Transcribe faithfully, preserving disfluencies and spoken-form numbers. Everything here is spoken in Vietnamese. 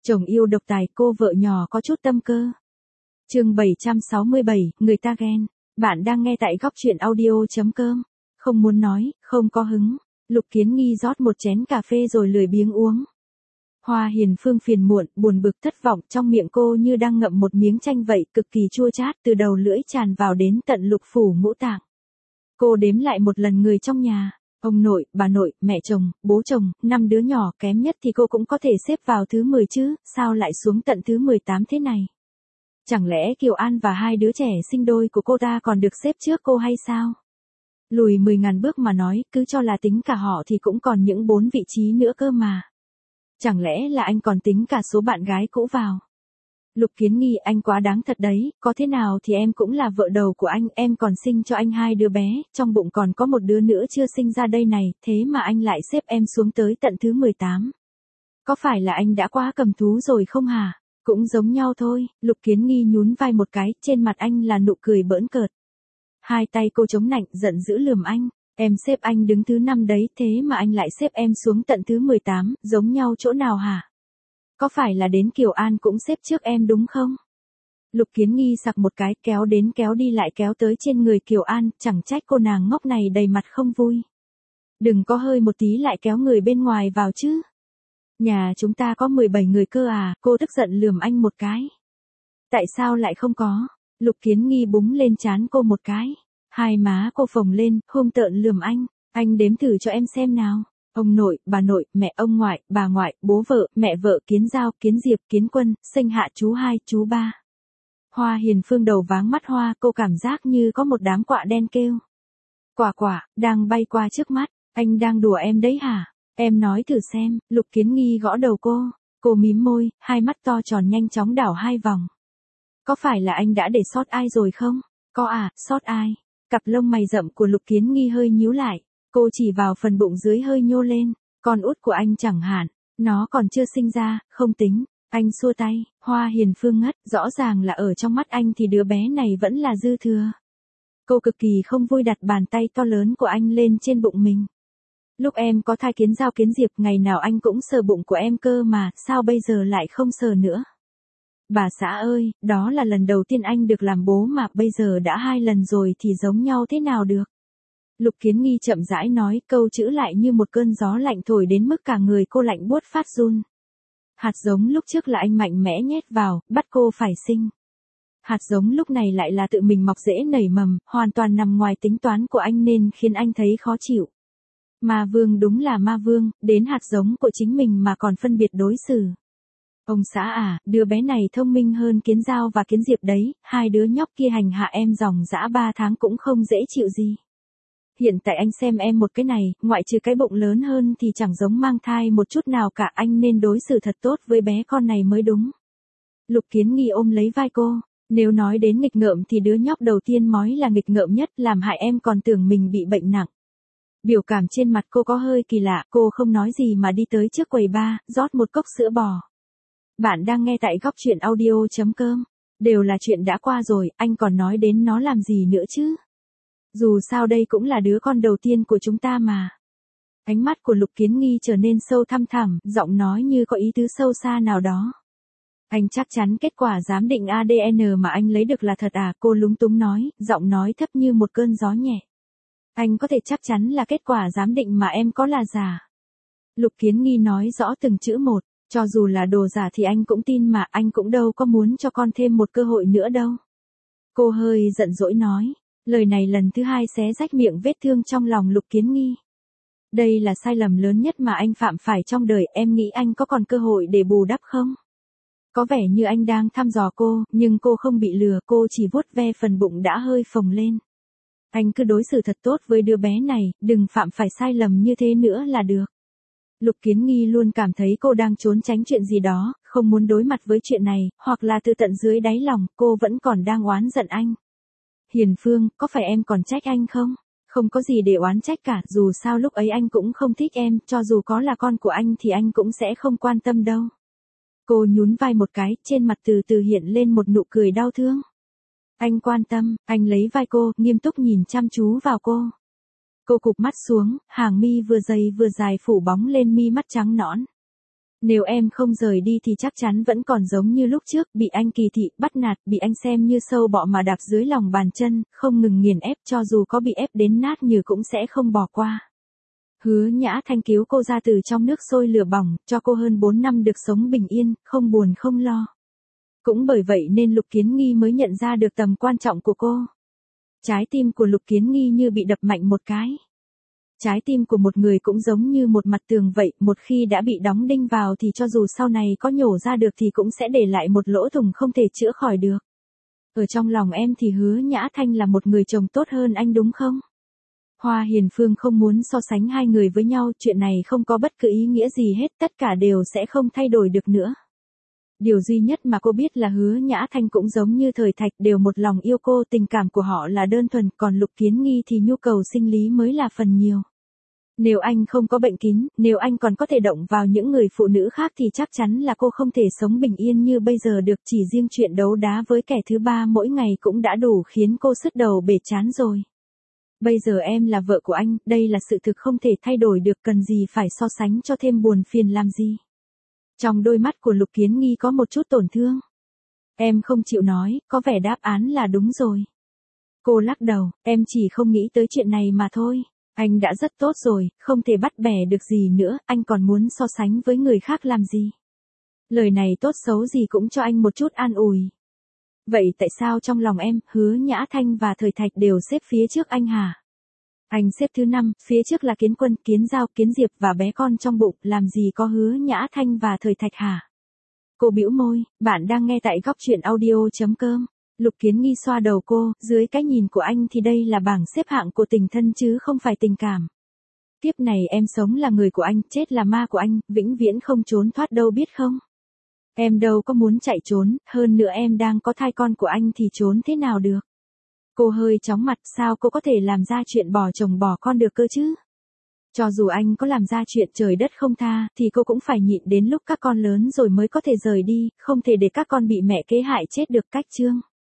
Chồng yêu độc tài, cô vợ nhỏ có chút tâm cơ. Chương bảy trăm sáu mươi bảy, người ta ghen. Bạn đang nghe tại góc truyện audio chấm com. Không muốn nói, không có hứng. Lục Kiến Nghi rót một chén cà phê rồi lười biếng uống. Hoa Hiền Phương phiền muộn, buồn bực thất vọng, trong miệng cô như đang ngậm một miếng chanh vậy, cực kỳ chua chát, từ đầu lưỡi tràn vào đến tận lục phủ ngũ tạng. Cô đếm lại một lần người trong nhà. Ông nội, bà nội, mẹ chồng, bố chồng, năm đứa nhỏ, kém nhất thì cô cũng có thể xếp vào thứ mười chứ, sao lại xuống tận thứ mười tám thế này? Chẳng lẽ Kiều An và hai đứa trẻ sinh đôi của cô ta còn được xếp trước cô hay sao? Lùi mười ngàn bước mà nói, cứ cho là tính cả họ thì cũng còn những bốn vị trí nữa cơ mà. Chẳng lẽ là anh còn tính cả số bạn gái cũ vào? Lục Kiến Nghi, anh quá đáng thật đấy, có thế nào thì em cũng là vợ đầu của anh, em còn sinh cho anh hai đứa bé, trong bụng còn có một đứa nữa chưa sinh ra đây này, thế mà anh lại xếp em xuống tới tận thứ mười tám. Có phải là anh đã quá cầm thú rồi không hả? Cũng giống nhau thôi, Lục Kiến Nghi nhún vai một cái, trên mặt anh là nụ cười bỡn cợt. Hai tay cô chống nạnh, giận dữ lườm anh, em xếp anh đứng thứ năm đấy, thế mà anh lại xếp em xuống tận thứ mười tám, giống nhau chỗ nào hả? Có phải là đến Kiều An cũng xếp trước em đúng không? Lục Kiến Nghi sặc một cái, kéo đến kéo đi lại kéo tới trên người Kiều An, chẳng trách cô nàng ngốc này đầy mặt không vui. Đừng có hơi một tí lại kéo người bên ngoài vào chứ. Nhà chúng ta có mười bảy người cơ à, cô tức giận lườm anh một cái. Tại sao lại không có? Lục Kiến Nghi búng lên trán cô một cái. Hai má cô phồng lên, hung tợn lườm anh, anh đếm thử cho em xem nào. Ông nội, bà nội, mẹ ông ngoại, bà ngoại, bố vợ, mẹ vợ, Kiến Giao, Kiến Diệp, Kiến Quân, sinh hạ chú hai, chú ba. Hoa Hiền Phương đầu váng mắt hoa, cô cảm giác như có một đám quạ đen kêu. Quả quả, đang bay qua trước mắt, anh đang đùa em đấy hả? Em nói thử xem, Lục Kiến Nghi gõ đầu cô, cô mím môi, hai mắt to tròn nhanh chóng đảo hai vòng. Có phải là anh đã để sót ai rồi không? Có à, sót ai? Cặp lông mày rậm của Lục Kiến Nghi hơi nhíu lại. Cô chỉ vào phần bụng dưới hơi nhô lên, con út của anh chẳng hạn, nó còn chưa sinh ra, không tính, anh xua tay, Hoa Hiền Phương ngất, rõ ràng là ở trong mắt anh thì đứa bé này vẫn là dư thừa. Cô cực kỳ không vui đặt bàn tay to lớn của anh lên trên bụng mình. Lúc em có thai Kiến Giao Kiến Diệp ngày nào anh cũng sờ bụng của em cơ mà, sao bây giờ lại không sờ nữa? Bà xã ơi, đó là lần đầu tiên anh được làm bố mà bây giờ đã hai lần rồi thì giống nhau thế nào được? Lục Kiến Nghi chậm rãi nói, câu chữ lại như một cơn gió lạnh thổi đến mức cả người cô lạnh buốt phát run. Hạt giống lúc trước là anh mạnh mẽ nhét vào, bắt cô phải sinh. Hạt giống lúc này lại là tự mình mọc rễ nảy mầm, hoàn toàn nằm ngoài tính toán của anh nên khiến anh thấy khó chịu. Ma vương đúng là ma vương, đến hạt giống của chính mình mà còn phân biệt đối xử. Ông xã à, đứa bé này thông minh hơn Kiến Giao và Kiến Diệp đấy, hai đứa nhóc kia hành hạ em dòng dã ba tháng cũng không dễ chịu gì. Hiện tại anh xem em một cái này, ngoại trừ cái bụng lớn hơn thì chẳng giống mang thai một chút nào cả, anh nên đối xử thật tốt với bé con này mới đúng. Lục Kiến Nghi ôm lấy vai cô, nếu nói đến nghịch ngợm thì đứa nhóc đầu tiên mói là nghịch ngợm nhất, làm hại em còn tưởng mình bị bệnh nặng. Biểu cảm trên mặt cô có hơi kỳ lạ, cô không nói gì mà đi tới trước quầy bar, rót một cốc sữa bò. Bạn đang nghe tại góc truyện audio chấm com. Đều là chuyện đã qua rồi, anh còn nói đến nó làm gì nữa chứ? Dù sao đây cũng là đứa con đầu tiên của chúng ta mà. Ánh mắt của Lục Kiến Nghi trở nên sâu thăm thẳm, giọng nói như có ý tứ sâu xa nào đó. Anh chắc chắn kết quả giám định a đê en mà anh lấy được là thật à? Cô lúng túng nói, giọng nói thấp như một cơn gió nhẹ. Anh có thể chắc chắn là kết quả giám định mà em có là giả. Lục Kiến Nghi nói rõ từng chữ một, cho dù là đồ giả thì anh cũng tin mà, anh cũng đâu có muốn cho con thêm một cơ hội nữa đâu. Cô hơi giận dỗi nói. Lời này lần thứ hai xé rách miệng vết thương trong lòng Lục Kiến Nghi. Đây là sai lầm lớn nhất mà anh phạm phải trong đời, em nghĩ anh có còn cơ hội để bù đắp không? Có vẻ như anh đang thăm dò cô, nhưng cô không bị lừa, cô chỉ vuốt ve phần bụng đã hơi phồng lên. Anh cứ đối xử thật tốt với đứa bé này, đừng phạm phải sai lầm như thế nữa là được. Lục Kiến Nghi luôn cảm thấy cô đang trốn tránh chuyện gì đó, không muốn đối mặt với chuyện này, hoặc là từ tận dưới đáy lòng, cô vẫn còn đang oán giận anh. Hiền Phương, có phải em còn trách anh không? Không có gì để oán trách cả, dù sao lúc ấy anh cũng không thích em, cho dù có là con của anh thì anh cũng sẽ không quan tâm đâu. Cô nhún vai một cái, trên mặt từ từ hiện lên một nụ cười đau thương. Anh quan tâm, anh lấy vai cô, nghiêm túc nhìn chăm chú vào cô. Cô cụp mắt xuống, hàng mi vừa dày vừa dài phủ bóng lên mi mắt trắng nõn. Nếu em không rời đi thì chắc chắn vẫn còn giống như lúc trước, bị anh kỳ thị, bắt nạt, bị anh xem như sâu bọ mà đạp dưới lòng bàn chân, không ngừng nghiền ép, cho dù có bị ép đến nát nhừ cũng sẽ không bỏ qua. Hứa Nhã Thanh cứu cô ra từ trong nước sôi lửa bỏng, cho cô hơn bốn năm được sống bình yên, không buồn không lo. Cũng bởi vậy nên Lục Kiến Nghi mới nhận ra được tầm quan trọng của cô. Trái tim của Lục Kiến Nghi như bị đập mạnh một cái. Trái tim của một người cũng giống như một mặt tường vậy, một khi đã bị đóng đinh vào thì cho dù sau này có nhổ ra được thì cũng sẽ để lại một lỗ thủng không thể chữa khỏi được. Ở trong lòng em thì Hứa Nhã Thanh là một người chồng tốt hơn anh đúng không? Hoa Hiền Phương không muốn so sánh hai người với nhau, chuyện này không có bất cứ ý nghĩa gì hết, tất cả đều sẽ không thay đổi được nữa. Điều duy nhất mà cô biết là Hứa Nhã Thanh cũng giống như Thời Thạch, đều một lòng yêu cô, tình cảm của họ là đơn thuần, còn Lục Kiến Nghi thì nhu cầu sinh lý mới là phần nhiều. Nếu anh không có bệnh kín, nếu anh còn có thể động vào những người phụ nữ khác thì chắc chắn là cô không thể sống bình yên như bây giờ được, chỉ riêng chuyện đấu đá với kẻ thứ ba mỗi ngày cũng đã đủ khiến cô sứt đầu bể trán rồi. Bây giờ em là vợ của anh, đây là sự thực không thể thay đổi được, cần gì phải so sánh cho thêm buồn phiền làm gì. Trong đôi mắt của Lục Kiến Nghi có một chút tổn thương. Em không chịu nói, có vẻ đáp án là đúng rồi. Cô lắc đầu, em chỉ không nghĩ tới chuyện này mà thôi. Anh đã rất tốt rồi, không thể bắt bẻ được gì nữa, anh còn muốn so sánh với người khác làm gì. Lời này tốt xấu gì cũng cho anh một chút an ủi. Vậy tại sao trong lòng em, Hứa Nhã Thanh và Thời Thạch đều xếp phía trước anh hả? Anh xếp thứ năm, phía trước là Kiến Quân, Kiến Giao, Kiến Diệp và bé con trong bụng, làm gì có Hứa Nhã Thanh và Thời Thạch hả? Cô bĩu môi, bạn đang nghe tại góc truyện audio.com. Lục Kiến Nghi xoa đầu cô, dưới cái nhìn của anh thì đây là bảng xếp hạng của tình thân chứ không phải tình cảm. Tiếp này em sống là người của anh, chết là ma của anh, vĩnh viễn không trốn thoát đâu biết không? Em đâu có muốn chạy trốn, hơn nữa em đang có thai con của anh thì trốn thế nào được? Cô hơi chóng mặt, sao cô có thể làm ra chuyện bỏ chồng bỏ con được cơ chứ? Cho dù anh có làm ra chuyện trời đất không tha, thì cô cũng phải nhịn đến lúc các con lớn rồi mới có thể rời đi, không thể để các con bị mẹ kế hại chết được. Cách chương